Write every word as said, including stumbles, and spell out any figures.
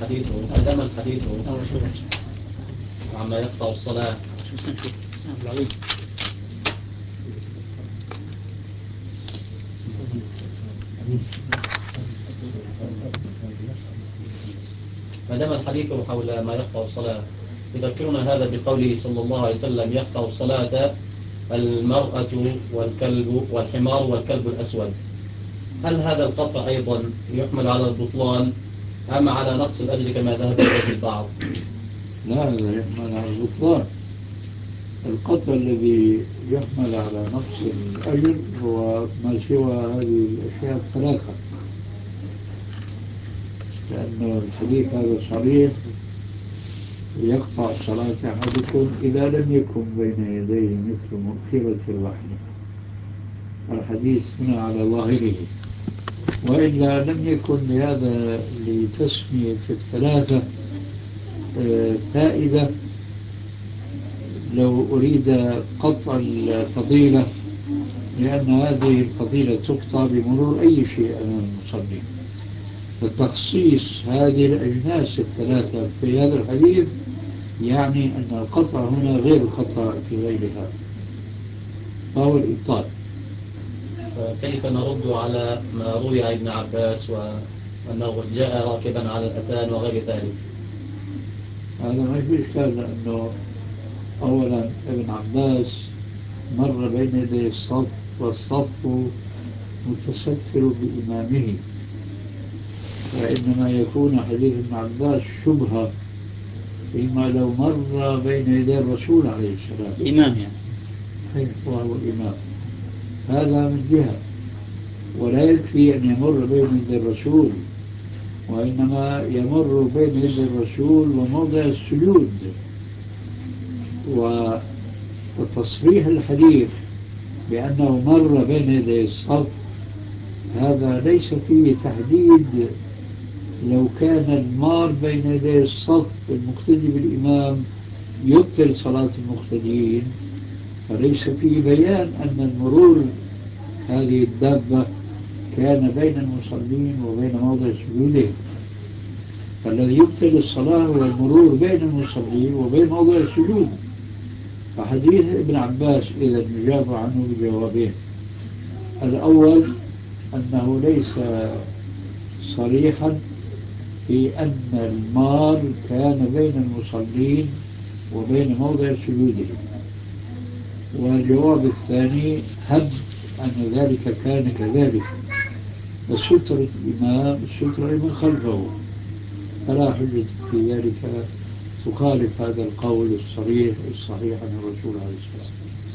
حديثه ما الحديث عما يقطع الصلاة. ما دام الحديث حول ما يقطع الصلاة، يذكرنا هذا بقوله صلى الله عليه وسلم: يقطع الصلاة المرأة والكلب والحمار والكلب الأسود. هل هذا القطع أيضا يحمل على البطلان أم على نقص الأجر كما ذهب إليه البعض؟ لا، هذا يحمل على البطلان. القطع الذي يحمل على نقص الأجر هو ما سوى هذه الأشياء الثلاثة، لأن الحديث هذا صريح: يقطع صلاة أحدكم إذا لم يكن بين يديه مثل مؤخرة الرحل. الحديث هنا على ظاهره، وإلا لم يكن لهذا لتسمية الثلاثة فائدة لو أريد قطع الفضيلة، لأن هذه الفضيلة تقطع بمرور أي شيء أمام المصلي. فتخصيص هذه الأجناس الثلاثة في هذا الحديث يعني أن القطع هنا غير القطع في غيرها، فهو الإبطال. كيف نرد على ما روي عن ابن عباس وأنه جاء راكبا على الأتان وغير ذلك؟ هذا ما في إشكال، لأنه أولا ابن عباس مر بين يدي الصف والصف متستر بإمامه، فإنما يكون حديث ابن عباس شبهة فيما لو مر بين يدي الرسول عليه السلام الإمام يعني وهو الإمام، هذا من جهة. ولا يكفي أن يمر بين يدي الرسول، وإنما يمر بين يدي الرسول وموضع السجود. وتصريح الحديث بأنه مر بين يدي الصف هذا ليس فيه تحديد. لو كان المار بين يدي الصف المقتدي بالإمام يبطل صلاة المقتدين، فليس فيه بيان أن المرور هذه الدابة كان بين المصلين وبين موضع سجودهم. فالذي يبطل الصلاة هو المرور بين المصلين وبين موضع السجود. فحديث ابن عباس إذا نجاب عنه بجوابين: الأول أنه ليس صريحا في أن المار كان بين المصلين وبين موضع سجودهم. والجواب الثاني: هب أن ذلك كان كذلك، فسترة الإمام سترة لمن خلفه، فلا حجة في ذلك تخالف هذا القول الصريح الصحيح عن الرسول عليه الصلاة والسلام.